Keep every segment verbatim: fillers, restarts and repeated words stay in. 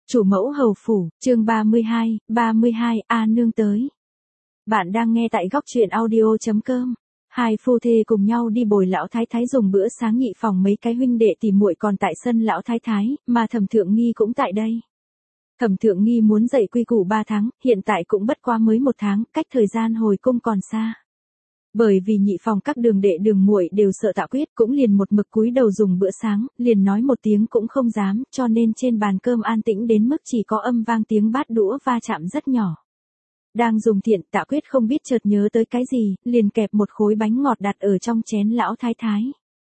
Chủ mẫu hầu phủ, chương ba mươi hai, ba mươi hai, A nương tới. Bạn đang nghe tại góc truyện audio chấm com. Hai phu thê cùng nhau đi bồi lão thái thái dùng bữa sáng nhị phòng, mấy cái huynh đệ tỉ muội còn tại sân lão thái thái, mà Thẩm Thượng Nghi cũng tại đây. Thẩm Thượng Nghi muốn dậy quy củ ba tháng, hiện tại cũng bất quá mới một tháng, cách thời gian hồi cung còn xa. Bởi vì nhị phòng các đường đệ đường muội đều sợ Tạ Quyết, cũng liền một mực cúi đầu dùng bữa sáng, liền nói một tiếng cũng không dám, cho nên trên bàn cơm an tĩnh đến mức chỉ có âm vang tiếng bát đũa va chạm rất nhỏ. Đang dùng thiện, Tạ Quyết không biết chợt nhớ tới cái gì, liền kẹp một khối bánh ngọt đặt ở trong chén lão thái thái.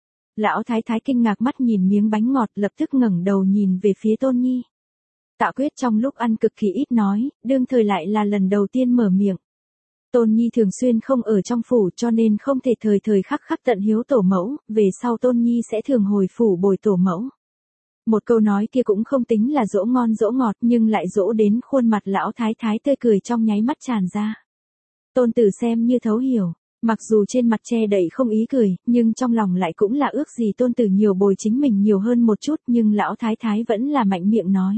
Lão thái thái kinh ngạc mắt nhìn miếng bánh ngọt, lập tức ngẩng đầu nhìn về phía Tôn Nhi. Tạ Quyết trong lúc ăn cực kỳ ít nói, đương thời lại là lần đầu tiên mở miệng. Tôn Nhi thường xuyên không ở trong phủ, cho nên không thể thời thời khắc khắc tận hiếu tổ mẫu, về sau Tôn Nhi sẽ thường hồi phủ bồi tổ mẫu. Một câu nói kia cũng không tính là dỗ ngon dỗ ngọt, nhưng lại dỗ đến khuôn mặt lão thái thái tươi cười trong nháy mắt tràn ra. Tôn tử xem như thấu hiểu, mặc dù trên mặt che đậy không ý cười, nhưng trong lòng lại cũng là ước gì tôn tử nhiều bồi chính mình nhiều hơn một chút, nhưng lão thái thái vẫn là mạnh miệng nói.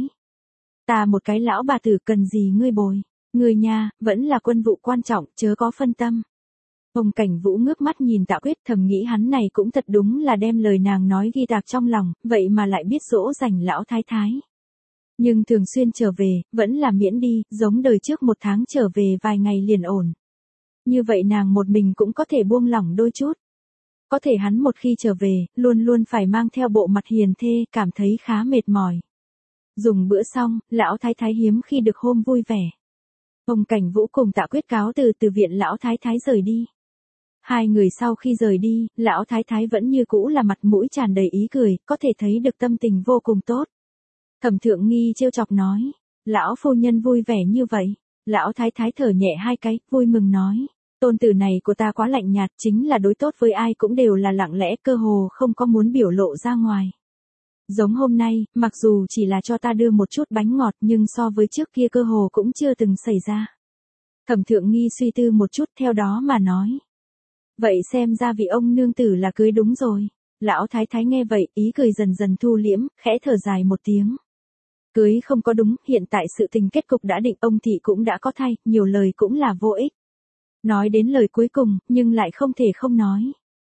Ta một cái lão bà tử cần gì ngươi bồi. Người nhà, vẫn là quân vụ quan trọng, chớ có phân tâm. Hồng Cảnh Vũ ngước mắt nhìn Tạ Quyết, thầm nghĩ hắn này cũng thật đúng là đem lời nàng nói ghi tạc trong lòng, vậy mà lại biết dỗ dành lão thái thái. Nhưng thường xuyên trở về, vẫn là miễn đi, giống đời trước một tháng trở về vài ngày liền ổn. Như vậy nàng một mình cũng có thể buông lỏng đôi chút. Có thể hắn một khi trở về, luôn luôn phải mang theo bộ mặt hiền thê, cảm thấy khá mệt mỏi. Dùng bữa xong, lão thái thái hiếm khi được hôm vui vẻ. Hồng Cảnh Vũ cùng Tạ Quyết cáo từ từ viện lão thái thái rời đi. Hai người sau khi rời đi, lão thái thái vẫn như cũ là mặt mũi tràn đầy ý cười, có thể thấy được tâm tình vô cùng tốt. Thẩm Thượng Nghi trêu chọc nói, lão phu nhân vui vẻ như vậy. Lão thái thái thở nhẹ hai cái, vui mừng nói, tôn tử này của ta quá lạnh nhạt, chính là đối tốt với ai cũng đều là lặng lẽ, cơ hồ không có muốn biểu lộ ra ngoài. Giống hôm nay, mặc dù chỉ là cho ta đưa một chút bánh ngọt, nhưng so với trước kia cơ hồ cũng chưa từng xảy ra. Thẩm Thượng Nghi suy tư một chút, theo đó mà nói. Vậy xem ra vị ông nương tử là cưới đúng rồi. Lão thái thái nghe vậy, ý cười dần dần thu liễm, khẽ thở dài một tiếng. Cưới không có đúng, hiện tại sự tình kết cục đã định, ông thị cũng đã có thai, nhiều lời cũng là vô ích. Nói đến lời cuối cùng, nhưng lại không thể không nói.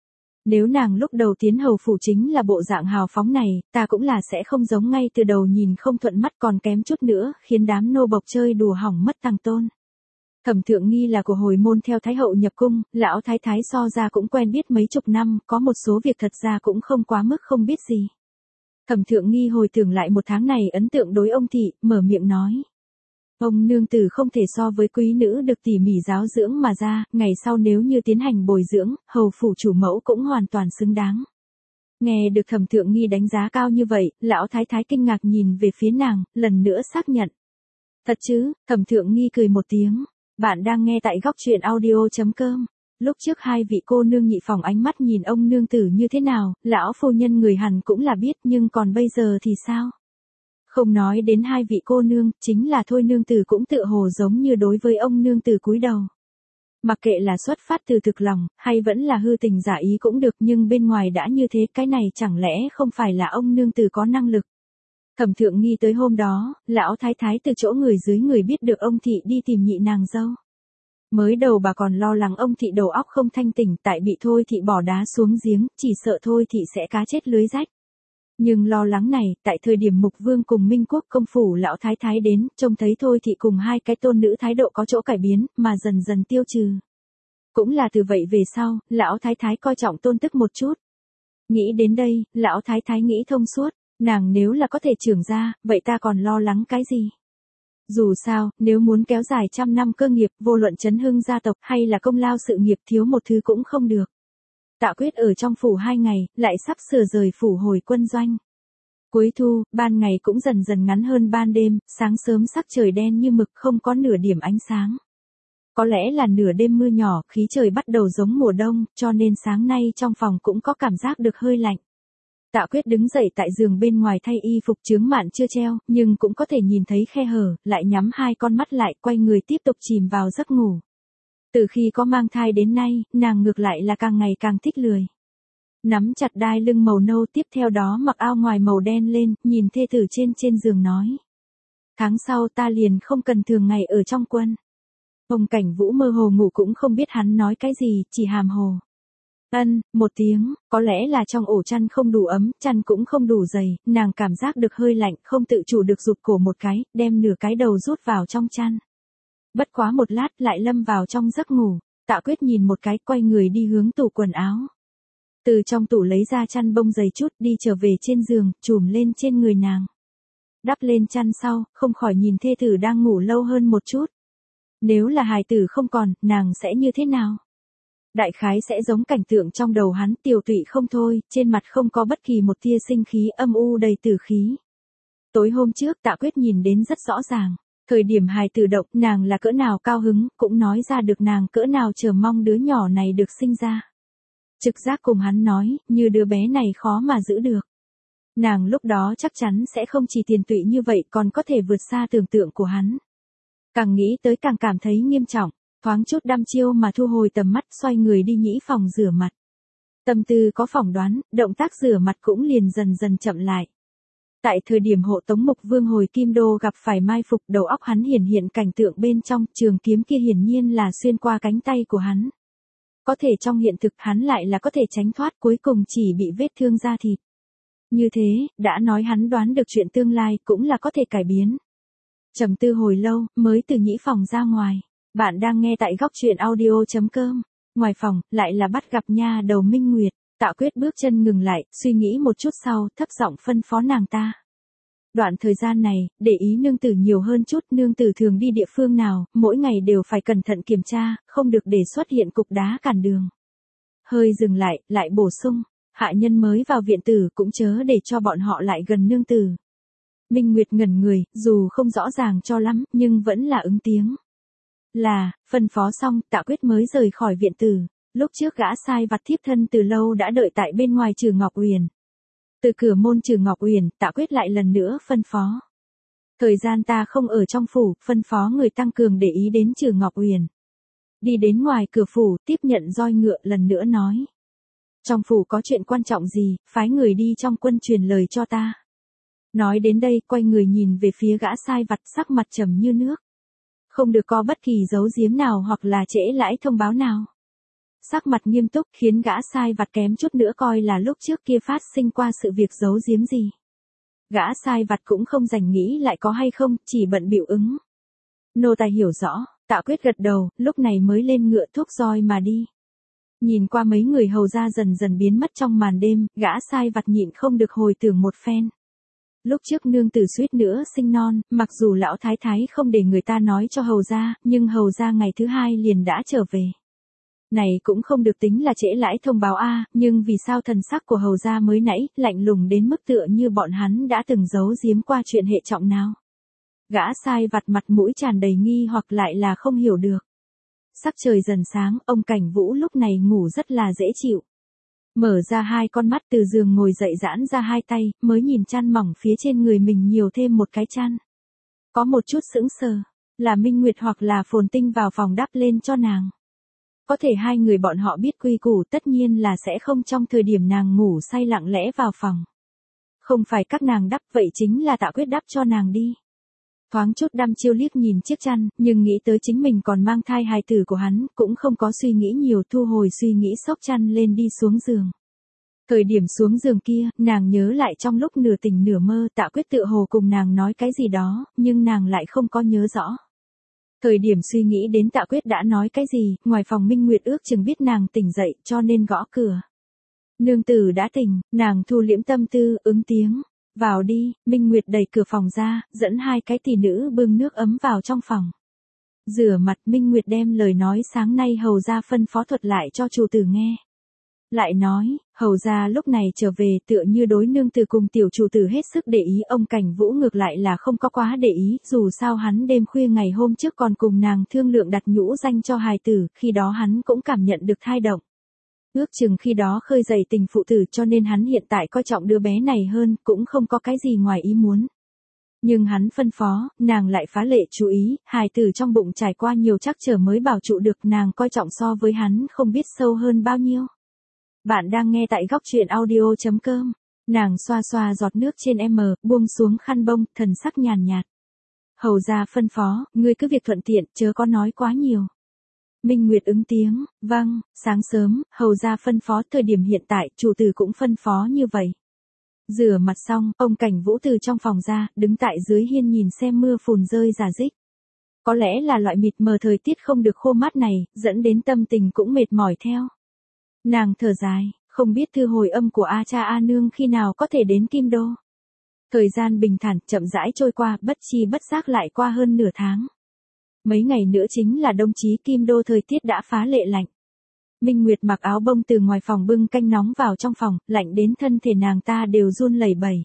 Nếu nàng lúc đầu tiến hầu phủ chính là bộ dạng hào phóng này, ta cũng là sẽ không giống ngay từ đầu nhìn không thuận mắt, còn kém chút nữa, khiến đám nô bộc chơi đùa hỏng mất tàng tôn. Thẩm Thượng Nghi là của hồi môn theo Thái hậu nhập cung, lão thái thái so ra cũng quen biết mấy chục năm, có một số việc thật ra cũng không quá mức không biết gì. Thẩm Thượng Nghi hồi tưởng lại một tháng này ấn tượng đối ông thị, mở miệng nói. Ông nương tử không thể so với quý nữ được tỉ mỉ giáo dưỡng mà ra, ngày sau nếu như tiến hành bồi dưỡng, hầu phủ chủ mẫu cũng hoàn toàn xứng đáng. Nghe được Thẩm Thượng Nghi đánh giá cao như vậy, lão thái thái kinh ngạc nhìn về phía nàng, lần nữa xác nhận. Thật chứ? Thẩm Thượng Nghi cười một tiếng. Bạn đang nghe tại góc truyện audio chấm com. Lúc trước hai vị cô nương nhị phòng ánh mắt nhìn ông nương tử như thế nào, lão phu nhân người hẳn cũng là biết, nhưng còn bây giờ thì sao? Không nói đến hai vị cô nương, chính là thôi nương tử cũng tự hồ giống như đối với ông nương tử cúi đầu. Mặc kệ là xuất phát từ thực lòng, hay vẫn là hư tình giả ý cũng được, nhưng bên ngoài đã như thế, cái này chẳng lẽ không phải là ông nương tử có năng lực. Thẩm Thượng Nghi tới hôm đó, lão thái thái từ chỗ người dưới người biết được ông thị đi tìm nhị nàng dâu. Mới đầu bà còn lo lắng ông thị đầu óc không thanh tỉnh, tại bị thôi thị bỏ đá xuống giếng, chỉ sợ thôi thị sẽ cá chết lưới rách. Nhưng lo lắng này, tại thời điểm Mục Vương cùng Minh Quốc công phủ lão thái thái đến, trông thấy thôi thị cùng hai cái tôn nữ thái độ có chỗ cải biến, mà dần dần tiêu trừ. Cũng là từ vậy về sau, lão thái thái coi trọng tôn tức một chút. Nghĩ đến đây, lão thái thái nghĩ thông suốt, nàng nếu là có thể trưởng ra, vậy ta còn lo lắng cái gì? Dù sao, nếu muốn kéo dài trăm năm cơ nghiệp, vô luận chấn hưng gia tộc hay là công lao sự nghiệp, thiếu một thứ cũng không được. Tạ Quyết ở trong phủ hai ngày, lại sắp sửa rời phủ hồi quân doanh. Cuối thu, ban ngày cũng dần dần ngắn hơn ban đêm, sáng sớm sắc trời đen như mực, không có nửa điểm ánh sáng. Có lẽ là nửa đêm mưa nhỏ, khí trời bắt đầu giống mùa đông, cho nên sáng nay trong phòng cũng có cảm giác được hơi lạnh. Tạ Quyết đứng dậy tại giường bên ngoài thay y phục, chướng mạn chưa treo, nhưng cũng có thể nhìn thấy khe hở, lại nhắm hai con mắt lại, quay người tiếp tục chìm vào giấc ngủ. Từ khi có mang thai đến nay, nàng ngược lại là càng ngày càng thích lười. Nắm chặt đai lưng màu nâu, tiếp theo đó mặc áo ngoài màu đen lên, nhìn thê tử trên trên giường nói. Tháng sau ta liền không cần thường ngày ở trong quân. Ông Cảnh Vũ mơ hồ ngủ cũng không biết hắn nói cái gì, chỉ hàm hồ. Ân, một tiếng, có lẽ là trong ổ chăn không đủ ấm, chăn cũng không đủ dày, nàng cảm giác được hơi lạnh, không tự chủ được rụt cổ một cái, đem nửa cái đầu rút vào trong chăn. Bất quá một lát lại lâm vào trong giấc ngủ, Tạ Quyết nhìn một cái quay người đi hướng tủ quần áo. Từ trong tủ lấy ra chăn bông dày chút đi trở về trên giường, trùm lên trên người nàng. Đắp lên chăn sau, không khỏi nhìn thê tử đang ngủ lâu hơn một chút. Nếu là hài tử không còn, nàng sẽ như thế nào? Đại khái sẽ giống cảnh tượng trong đầu hắn, tiều tụy không thôi, trên mặt không có bất kỳ một tia sinh khí, âm u đầy tử khí. Tối hôm trước Tạ Quyết nhìn đến rất rõ ràng, thời điểm hài tử động nàng là cỡ nào cao hứng, cũng nói ra được nàng cỡ nào chờ mong đứa nhỏ này được sinh ra. Trực giác cùng hắn nói, như đứa bé này khó mà giữ được. Nàng lúc đó chắc chắn sẽ không chỉ tiền tụy như vậy còn có thể vượt xa tưởng tượng của hắn. Càng nghĩ tới càng cảm thấy nghiêm trọng, thoáng chút đăm chiêu mà thu hồi tầm mắt xoay người đi nhĩ phòng rửa mặt. Tâm tư có phỏng đoán, động tác rửa mặt cũng liền dần dần chậm lại. Tại thời điểm hộ tống Mục Vương hồi Kim Đô gặp phải mai phục, đầu óc hắn hiển hiện cảnh tượng bên trong, trường kiếm kia hiển nhiên là xuyên qua cánh tay của hắn. Có thể trong hiện thực hắn lại là có thể tránh thoát, cuối cùng chỉ bị vết thương da thịt. Như thế, đã nói hắn đoán được chuyện tương lai cũng là có thể cải biến. Trầm tư hồi lâu, mới từ nhĩ phòng ra ngoài. Bạn đang nghe tại góc truyện audio chấm com. Ngoài phòng, lại là bắt gặp nha đầu Minh Nguyệt. Tạ Quyết bước chân ngừng lại, suy nghĩ một chút sau, thấp giọng phân phó nàng ta. Đoạn thời gian này, để ý nương tử nhiều hơn chút, nương tử thường đi địa phương nào, mỗi ngày đều phải cẩn thận kiểm tra, không được để xuất hiện cục đá cản đường. Hơi dừng lại, lại bổ sung, hạ nhân mới vào viện tử cũng chớ để cho bọn họ lại gần nương tử. Minh Nguyệt ngẩn người, dù không rõ ràng cho lắm, nhưng vẫn là ứng tiếng. Là, phân phó xong, Tạ Quyết mới rời khỏi viện tử. Lúc trước gã sai vặt thiếp thân từ lâu đã đợi tại bên ngoài Trừ Ngọc Uyển. Từ cửa môn Trừ Ngọc Uyển, Tạ Quyết lại lần nữa phân phó. Thời gian ta không ở trong phủ, phân phó người tăng cường để ý đến Trừ Ngọc Uyển. Đi đến ngoài cửa phủ, tiếp nhận roi ngựa lần nữa nói. Trong phủ có chuyện quan trọng gì, phái người đi trong quân truyền lời cho ta. Nói đến đây, quay người nhìn về phía gã sai vặt, sắc mặt trầm như nước. Không được có bất kỳ giấu giếm nào hoặc là trễ lãi thông báo nào. Sắc mặt nghiêm túc khiến gã sai vặt kém chút nữa coi là lúc trước kia phát sinh qua sự việc giấu giếm gì. Gã sai vặt cũng không dành nghĩ lại có hay không, chỉ bận bịu ứng. Nô tài hiểu rõ, Tạ Quyết gật đầu, lúc này mới lên ngựa thúc roi mà đi. Nhìn qua mấy người hầu ra dần dần biến mất trong màn đêm, gã sai vặt nhịn không được hồi tưởng một phen. Lúc trước nương tử suýt nữa sinh non, mặc dù lão thái thái không để người ta nói cho hầu ra, nhưng hầu ra ngày thứ hai liền đã trở về. Này cũng không được tính là trễ lãi thông báo a, nhưng vì sao thần sắc của hầu ra mới nãy, lạnh lùng đến mức tựa như bọn hắn đã từng giấu giếm qua chuyện hệ trọng nào. Gã sai vặt mặt mũi tràn đầy nghi hoặc lại là không hiểu được. Sắc trời dần sáng, ông Cảnh Vũ lúc này ngủ rất là dễ chịu. Mở ra hai con mắt từ giường ngồi dậy giãn ra hai tay, mới nhìn chăn mỏng phía trên người mình nhiều thêm một cái chăn. Có một chút sững sờ, là Minh Nguyệt hoặc là Phồn Tinh vào phòng đắp lên cho nàng. Có thể hai người bọn họ biết quy củ tất nhiên là sẽ không trong thời điểm nàng ngủ say lặng lẽ vào phòng. Không phải các nàng đắp vậy chính là Tạ Quyết đắp cho nàng đi. Thoáng chút đăm chiêu liếc nhìn chiếc chăn, nhưng nghĩ tới chính mình còn mang thai hài tử của hắn, cũng không có suy nghĩ nhiều, thu hồi suy nghĩ xốc chăn lên đi xuống giường. Thời điểm xuống giường kia, nàng nhớ lại trong lúc nửa tỉnh nửa mơ Tạ Quyết tựa hồ cùng nàng nói cái gì đó, nhưng nàng lại không có nhớ rõ. Thời điểm suy nghĩ đến Tạ Quyết đã nói cái gì, ngoài phòng Minh Nguyệt ước chừng biết nàng tỉnh dậy cho nên gõ cửa. Nương tử đã tỉnh, nàng thu liễm tâm tư, ứng tiếng. Vào đi, Minh Nguyệt đẩy cửa phòng ra, dẫn hai cái tỷ nữ bưng nước ấm vào trong phòng. Rửa mặt, Minh Nguyệt đem lời nói sáng nay hầu ra phân phó thuật lại cho chủ tử nghe. Lại nói, hầu ra lúc này trở về tựa như đối nương tử cùng tiểu chủ tử hết sức để ý, ông Cảnh Vũ ngược lại là không có quá để ý, dù sao hắn đêm khuya ngày hôm trước còn cùng nàng thương lượng đặt nhũ danh cho hài tử, khi đó hắn cũng cảm nhận được thai động. Ước chừng khi đó khơi dậy tình phụ tử cho nên hắn hiện tại coi trọng đứa bé này hơn, cũng không có cái gì ngoài ý muốn. Nhưng hắn phân phó, nàng lại phá lệ chú ý, hài tử trong bụng trải qua nhiều trắc trở mới bảo trụ được, nàng coi trọng so với hắn không biết sâu hơn bao nhiêu. Bạn đang nghe tại góc truyện audio chấm com. Nàng xoa xoa giọt nước trên em, buông xuống khăn bông, thần sắc nhàn nhạt. Hầu gia phân phó, ngươi cứ việc thuận tiện, chớ có nói quá nhiều. Minh Nguyệt ứng tiếng, vâng, sáng sớm, hầu gia phân phó thời điểm hiện tại, chủ tử cũng phân phó như vậy. Rửa mặt xong, ông Cảnh Vũ từ trong phòng ra, đứng tại dưới hiên nhìn xem mưa phùn rơi rả rích. Có lẽ là loại mịt mờ thời tiết không được khô mát này, dẫn đến tâm tình cũng mệt mỏi theo. Nàng thở dài, không biết thư hồi âm của A cha A nương khi nào có thể đến Kim Đô. Thời gian bình thản, chậm rãi trôi qua, bất chi bất giác lại qua hơn nửa tháng. Mấy ngày nữa chính là đông chí Kim Đô, thời tiết đã phá lệ lạnh. Minh Nguyệt mặc áo bông từ ngoài phòng bưng canh nóng vào trong phòng, lạnh đến thân thể nàng ta đều run lẩy bẩy.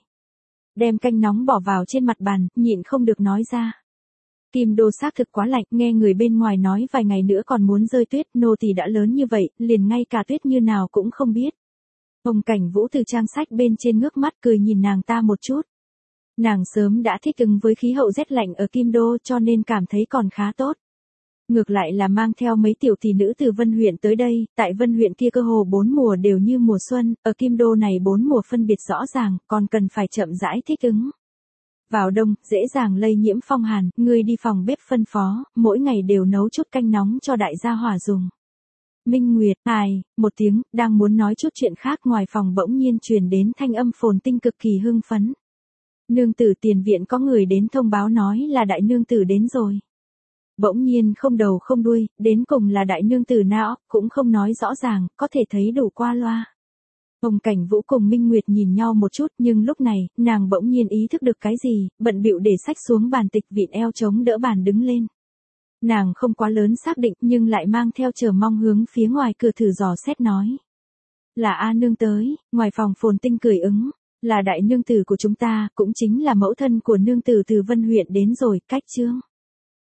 Đem canh nóng bỏ vào trên mặt bàn, nhịn không được nói ra. Kim Đô xác thực quá lạnh, nghe người bên ngoài nói vài ngày nữa còn muốn rơi tuyết, nô tỳ đã lớn như vậy, liền ngay cả tuyết như nào cũng không biết. Ông Cảnh Vũ từ trang sách bên trên ngước mắt cười nhìn nàng ta một chút. Nàng sớm đã thích ứng với khí hậu rét lạnh ở Kim Đô cho nên cảm thấy còn khá tốt. Ngược lại là mang theo mấy tiểu tỷ nữ từ Vân huyện tới đây, tại Vân huyện kia cơ hồ bốn mùa đều như mùa xuân, ở Kim Đô này bốn mùa phân biệt rõ ràng, còn cần phải chậm rãi thích ứng. Vào đông, dễ dàng lây nhiễm phong hàn, ngươi đi phòng bếp phân phó, mỗi ngày đều nấu chút canh nóng cho đại gia hỏa dùng. Minh Nguyệt, hài, một tiếng, đang muốn nói chút chuyện khác, ngoài phòng bỗng nhiên truyền đến thanh âm phồn tinh cực kỳ hưng phấn. Nương tử, tiền viện có người đến thông báo nói là đại nương tử đến rồi. Bỗng nhiên không đầu không đuôi, đến cùng là đại nương tử nào, cũng không nói rõ ràng, có thể thấy đủ qua loa. Ông Cảnh Vũ cùng Minh Nguyệt nhìn nhau một chút, nhưng lúc này, nàng bỗng nhiên ý thức được cái gì, bận bịu để sách xuống bàn tịch, vịn eo chống đỡ bàn đứng lên. Nàng không quá lớn xác định, nhưng lại mang theo chờ mong hướng phía ngoài cửa thử dò xét nói. Là A nương tới, ngoài phòng phồn tinh cười ứng, là đại nương tử của chúng ta, cũng chính là mẫu thân của nương tử từ Vân huyện đến rồi, cách chương.